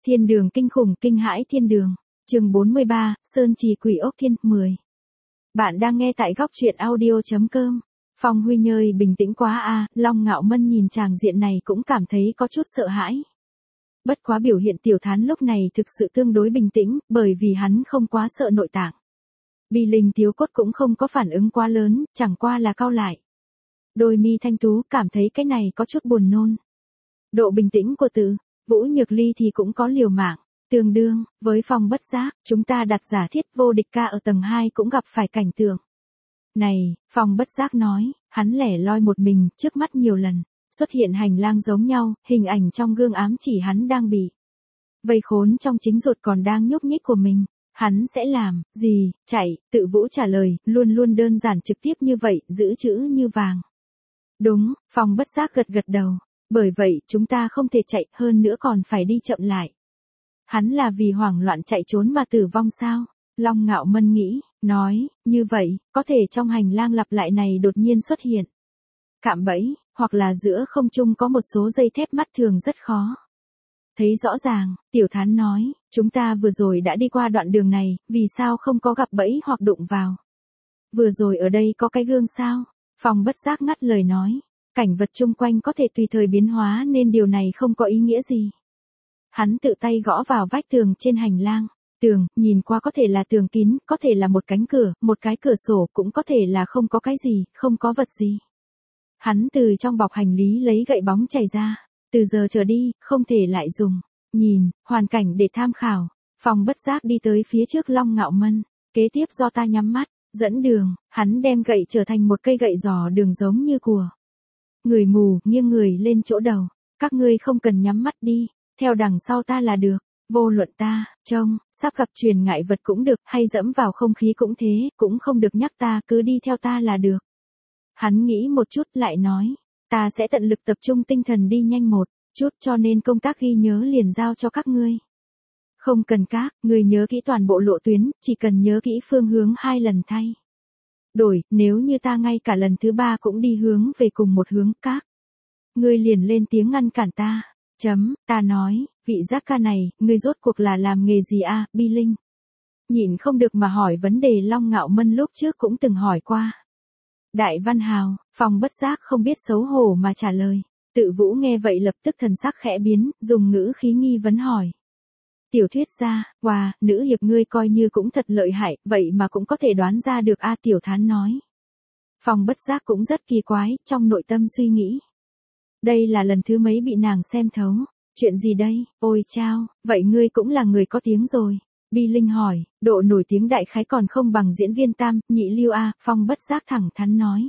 Thiên đường kinh khủng kinh hãi thiên đường. Chương 43, Sơn Trì Quỷ Ốc Thiên 10. Bạn đang nghe tại góc truyện audio.com. Phong Huy Nhơi bình tĩnh quá a, Long Ngạo Mân nhìn tràng diện này cũng cảm thấy có chút sợ hãi. Bất quá biểu hiện Tiểu Thán lúc này thực sự tương đối bình tĩnh, bởi vì hắn không quá sợ nội tạng. Bi Linh Thiếu Cốt cũng không có phản ứng quá lớn, chẳng qua là cau lại. Đôi mi thanh tú cảm thấy cái này có chút buồn nôn. Độ bình tĩnh của Từ Vũ Nhược Ly thì cũng có liều mạng. Tương đương, với Phong Bất Giác, chúng ta đặt giả thiết vô địch ca ở tầng 2 cũng gặp phải cảnh tượng này, Phong Bất Giác nói, hắn lẻ loi một mình, trước mắt nhiều lần, xuất hiện hành lang giống nhau, hình ảnh trong gương ám chỉ hắn đang bị vây khốn trong chính ruột còn đang nhúc nhích của mình. Hắn sẽ làm gì? Chạy, Tự Vũ trả lời, luôn luôn đơn giản trực tiếp như vậy, giữ chữ như vàng. Đúng, Phong Bất Giác gật gật đầu, bởi vậy chúng ta không thể chạy, hơn nữa còn phải đi chậm lại. Hắn là vì hoảng loạn chạy trốn mà tử vong sao? Long Ngạo Mân nghĩ, nói, như vậy, có thể trong hành lang lặp lại này đột nhiên xuất hiện cạm bẫy, hoặc là giữa không trung có một số dây thép mắt thường rất khó thấy rõ ràng. Tiểu Thán nói, chúng ta vừa rồi đã đi qua đoạn đường này, vì sao không có gặp bẫy hoặc đụng vào? Vừa rồi ở đây có cái gương sao? Phong Bất Giác ngắt lời nói, cảnh vật chung quanh có thể tùy thời biến hóa nên điều này không có ý nghĩa gì. Hắn tự tay gõ vào vách tường trên hành lang. Tường, nhìn qua có thể là tường kín, có thể là một cánh cửa, một cái cửa sổ, cũng có thể là không có cái gì, không có vật gì. Hắn từ trong bọc hành lý lấy gậy bóng chảy ra. Từ giờ trở đi, không thể lại dùng. Nhìn, hoàn cảnh để tham khảo. Phong Bất Giác đi tới phía trước Long Ngạo Mân. Kế tiếp do ta nhắm mắt, dẫn đường, hắn đem gậy trở thành một cây gậy giò đường giống như của người mù, nghiêng người lên chỗ đầu. Các ngươi không cần nhắm mắt đi, theo đằng sau ta là được. Vô luận ta, trông, sắp gặp truyền ngại vật cũng được, hay dẫm vào không khí cũng thế, cũng không được nhắc ta, cứ đi theo ta là được. Hắn nghĩ một chút lại nói, ta sẽ tận lực tập trung tinh thần đi nhanh một chút, cho nên công tác ghi nhớ liền giao cho các ngươi. Không cần các, ngươi nhớ kỹ toàn bộ lộ tuyến, chỉ cần nhớ kỹ phương hướng 2 lần thay đổi, nếu như ta ngay cả lần thứ 3 cũng đi hướng về cùng một hướng, các ngươi liền lên tiếng ngăn cản ta. Ta nói, vị giác ca này, ngươi rốt cuộc là làm nghề gì a? Bi Linh nhịn không được mà hỏi vấn đề Long Ngạo Mân lúc trước cũng từng hỏi qua. Đại Văn Hào. Phong Bất Giác không biết xấu hổ mà trả lời. Tự Vũ nghe vậy lập tức thần sắc khẽ biến, dùng ngữ khí nghi vấn hỏi. Tiểu thuyết gia, wow, nữ hiệp ngươi coi như cũng thật lợi hại, vậy mà cũng có thể đoán ra được a. Tiểu Thán nói. Phong Bất Giác cũng rất kỳ quái, trong nội tâm suy nghĩ. Đây là lần thứ mấy bị nàng xem thấu. Chuyện gì đây? Ôi chao, vậy ngươi cũng là người có tiếng rồi. Bi Linh hỏi, độ nổi tiếng đại khái còn không bằng diễn viên Tam, Nhị Lưu a. Phong Bất Giác thẳng thắn nói.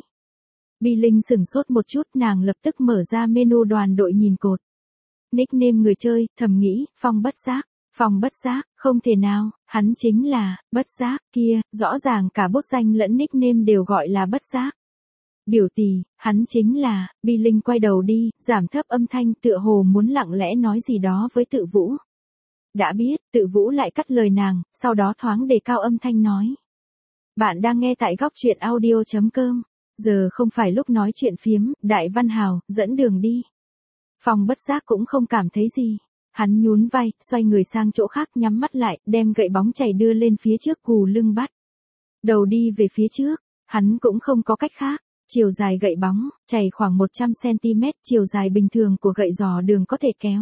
Bi Linh sửng sốt một chút, nàng lập tức mở ra menu đoàn đội nhìn cột nickname người chơi, thầm nghĩ, Phong Bất Giác. Phong Bất Giác, không thể nào, hắn chính là Bất Giác kia, rõ ràng cả bút danh lẫn nickname đều gọi là Bất Giác. Biểu tỷ, hắn chính là. Bi Linh quay đầu đi, giảm thấp âm thanh, tựa hồ muốn lặng lẽ nói gì đó với Tự Vũ. Đã biết, Tự Vũ lại cắt lời nàng, sau đó thoáng đề cao âm thanh nói. Bạn đang nghe tại góc truyện audio.com. Giờ không phải lúc nói chuyện phiếm, Đại Văn Hào, dẫn đường đi. Phong Bất Giác cũng không cảm thấy gì. Hắn nhún vai, xoay người sang chỗ khác, nhắm mắt lại, đem gậy bóng chảy đưa lên phía trước, cù lưng bắt đầu đi về phía trước. Hắn cũng không có cách khác. Chiều dài gậy bóng, chảy khoảng 100cm, chiều dài bình thường của gậy giò đường có thể kéo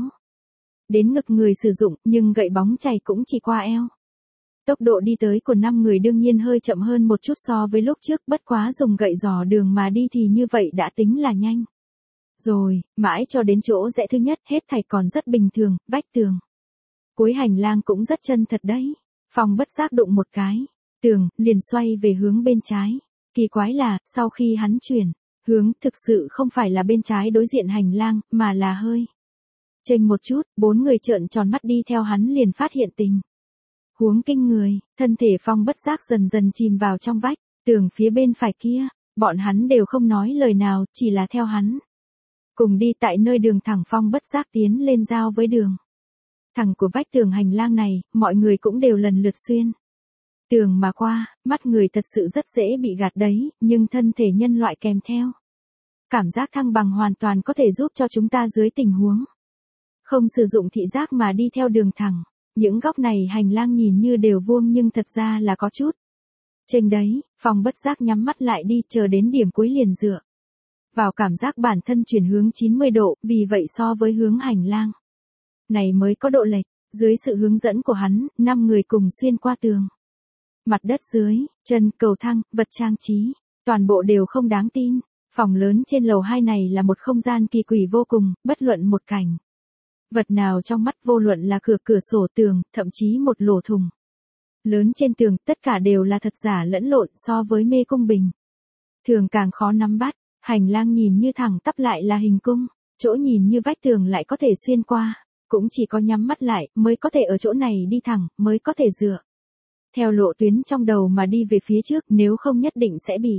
đến ngực người sử dụng, nhưng gậy bóng chảy cũng chỉ qua eo. Tốc độ đi tới của 5 người đương nhiên hơi chậm hơn một chút so với lúc trước, bất quá dùng gậy giò đường mà đi thì như vậy đã tính là nhanh. Rồi, mãi cho đến chỗ rẽ thứ nhất, hết thảy còn rất bình thường, vách tường cuối hành lang cũng rất chân thật đấy. Phong Bất Giác đụng một cái tường, liền xoay về hướng bên trái. Kỳ quái là, sau khi hắn chuyển hướng, thực sự không phải là bên trái đối diện hành lang, mà là hơi chênh một chút. 4 người trợn tròn mắt đi theo hắn liền phát hiện tình huống kinh người, thân thể Phong Bất Giác dần dần chìm vào trong vách tường phía bên phải kia. Bọn hắn đều không nói lời nào, chỉ là theo hắn cùng đi. Tại nơi đường thẳng, Phong Bất Giác tiến lên giao với đường thẳng của vách tường hành lang này, mọi người cũng đều lần lượt xuyên tường mà qua. Mắt người thật sự rất dễ bị gạt đấy, nhưng thân thể nhân loại kèm theo cảm giác thăng bằng hoàn toàn có thể giúp cho chúng ta dưới tình huống không sử dụng thị giác mà đi theo đường thẳng. Những góc này hành lang nhìn như đều vuông nhưng thật ra là có chút chênh đấy, Phong bất giác nhắm mắt lại đi chờ đến điểm cuối liền dựa vào cảm giác bản thân chuyển hướng 90 độ, vì vậy so với hướng hành lang này mới có độ lệch. Dưới sự hướng dẫn của hắn, 5 người cùng xuyên qua tường, mặt đất dưới, chân, cầu thang, vật trang trí, toàn bộ đều không đáng tin. Phòng lớn trên lầu 2 này là một không gian kỳ quỷ vô cùng, bất luận một cảnh vật nào trong mắt, vô luận là cửa sổ, tường, thậm chí một lỗ thủng lớn trên tường, tất cả đều là thật giả lẫn lộn, so với mê cung bình thường càng khó nắm bắt. Hành lang nhìn như thẳng tắp lại là hình cung, chỗ nhìn như vách tường lại có thể xuyên qua, cũng chỉ có nhắm mắt lại mới có thể ở chỗ này đi thẳng, mới có thể dựa theo lộ tuyến trong đầu mà đi về phía trước, nếu không nhất định sẽ bị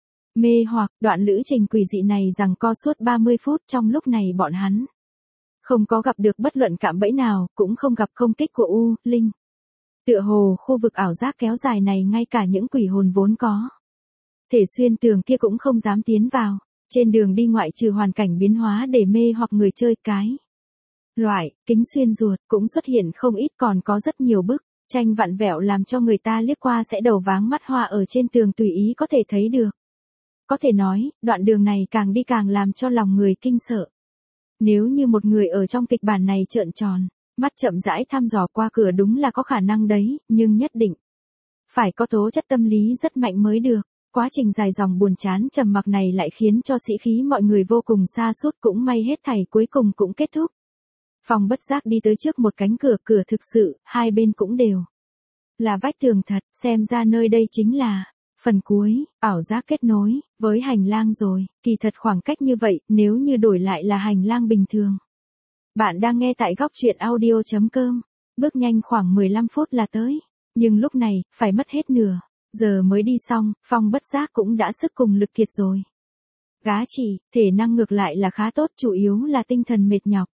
mê hoặc. Đoạn lữ trình quỷ dị này giằng co suốt 30 phút, trong lúc này bọn hắn không có gặp được bất luận cạm bẫy nào, cũng không gặp công kích của U Linh. Tựa hồ khu vực ảo giác kéo dài này ngay cả những quỷ hồn vốn có thể xuyên tường kia cũng không dám tiến vào. Trên đường đi ngoại trừ hoàn cảnh biến hóa để mê hoặc người chơi, cái loại kính xuyên ruột cũng xuất hiện không ít, còn có rất nhiều bức tranh vặn vẹo làm cho người ta liếc qua sẽ đầu váng mắt hoa ở trên tường tùy ý có thể thấy được. Có thể nói, đoạn đường này càng đi càng làm cho lòng người kinh sợ. Nếu như một người ở trong kịch bản này trợn tròn mắt chậm rãi thăm dò qua cửa đúng là có khả năng đấy, nhưng nhất định phải có tố chất tâm lý rất mạnh mới được. Quá trình dài dòng buồn chán trầm mặc này lại khiến cho sĩ khí mọi người vô cùng sa sút, cũng may hết thảy cuối cùng cũng kết thúc. Phong bất giác đi tới trước một cánh cửa, cửa thực sự, hai bên cũng đều là vách tường thật, xem ra nơi đây chính là phần cuối, ảo giác kết nối với hành lang rồi. Kỳ thật khoảng cách như vậy, nếu như đổi lại là hành lang bình thường. Bạn đang nghe tại góc truyện audio.com, bước nhanh khoảng 15 phút là tới, nhưng lúc này, phải mất hết nửa giờ mới đi xong, Phong bất giác cũng đã sức cùng lực kiệt rồi. Gá chỉ, thể năng ngược lại là khá tốt, chủ yếu là tinh thần mệt nhọc.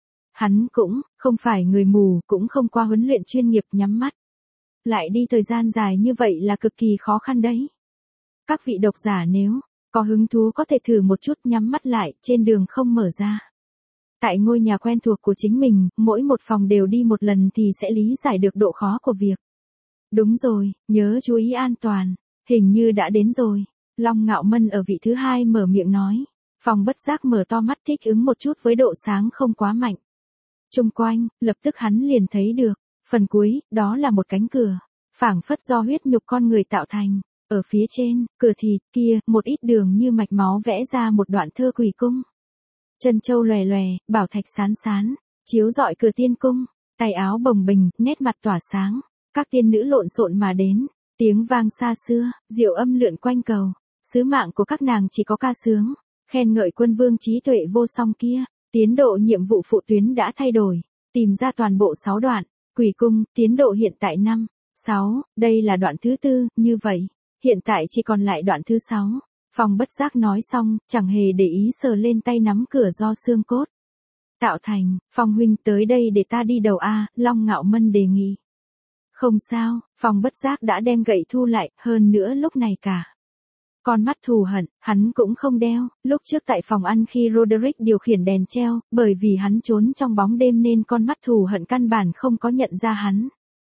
Hắn cũng không phải người mù, cũng không qua huấn luyện chuyên nghiệp, nhắm mắt lại đi thời gian dài như vậy là cực kỳ khó khăn đấy. Các vị độc giả nếu có hứng thú có thể thử một chút, nhắm mắt lại, trên đường không mở ra. Tại ngôi nhà quen thuộc của chính mình, mỗi một phòng đều đi một lần thì sẽ lý giải được độ khó của việc. Đúng rồi, nhớ chú ý an toàn, hình như đã đến rồi. Long Ngạo Mân ở vị thứ hai mở miệng nói. Phong bất giác mở to mắt thích ứng một chút với độ sáng không quá mạnh chung quanh, lập tức hắn liền thấy được phần cuối, đó là một cánh cửa, phảng phất do huyết nhục con người tạo thành. Ở phía trên cửa thịt kia, một ít đường như mạch máu vẽ ra một đoạn thơ quỷ cung. Chân châu lòe lòe, bảo thạch sán sán, chiếu rọi cửa tiên cung, tay áo bồng bềnh, nét mặt tỏa sáng. Các tiên nữ lộn xộn mà đến, tiếng vang xa xưa, diệu âm lượn quanh cầu. Sứ mạng của các nàng chỉ có ca sướng, khen ngợi quân vương trí tuệ vô song kia. Tiến độ nhiệm vụ phụ tuyến đã thay đổi, tìm ra toàn bộ 6 đoạn. Quỷ cung, tiến độ hiện tại 5, 6, đây là đoạn thứ 4, như vậy, hiện tại chỉ còn lại đoạn thứ 6. Phong bất giác nói xong, chẳng hề để ý sờ lên tay nắm cửa do xương cốt tạo thành. Phong huynh tới đây để ta đi đầu a, Long Ngạo Mân đề nghị. Không sao, Phong bất giác đã đem gậy thu lại, hơn nữa lúc này cả con mắt thù hận, hắn cũng không đeo. Lúc trước tại phòng ăn khi Roderick điều khiển đèn treo, bởi vì hắn trốn trong bóng đêm nên con mắt thù hận căn bản không có nhận ra hắn.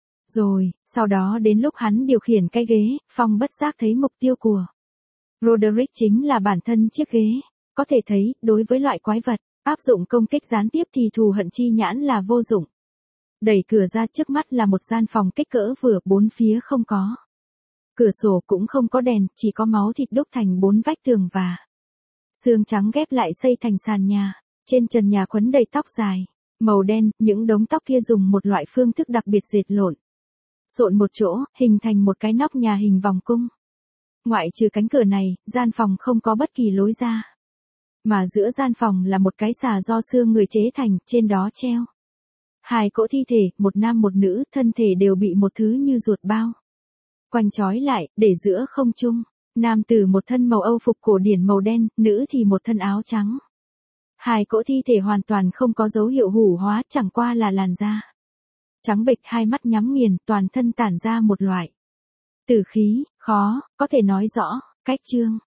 Rồi, sau đó đến lúc hắn điều khiển cái ghế, Phong bất giác thấy mục tiêu của Roderick chính là bản thân chiếc ghế. Có thể thấy, đối với loại quái vật, áp dụng công kích gián tiếp thì thù hận chi nhãn là vô dụng. Đẩy cửa ra, trước mắt là một gian phòng kích cỡ vừa, bốn phía không có cửa sổ, cũng không có đèn, chỉ có máu thịt đúc thành 4 vách tường và xương trắng ghép lại xây thành sàn nhà. Trên trần nhà quấn đầy tóc dài màu đen, những đống tóc kia dùng một loại phương thức đặc biệt dệt lộn xộn một chỗ, hình thành một cái nóc nhà hình vòng cung. Ngoại trừ cánh cửa này, gian phòng không có bất kỳ lối ra. Mà giữa gian phòng là một cái xà do xương người chế thành, trên đó treo 2 cỗ thi thể, một nam một nữ, thân thể đều bị một thứ như ruột bao quanh trói lại, để giữa không trung. Nam tử một thân màu Âu phục cổ điển màu đen, nữ thì một thân áo trắng. 2 cỗ thi thể hoàn toàn không có dấu hiệu hủ hóa, chẳng qua là làn da trắng bệch, hai mắt nhắm nghiền, toàn thân tản ra một loại tử khí, khó có thể nói rõ. Cách chương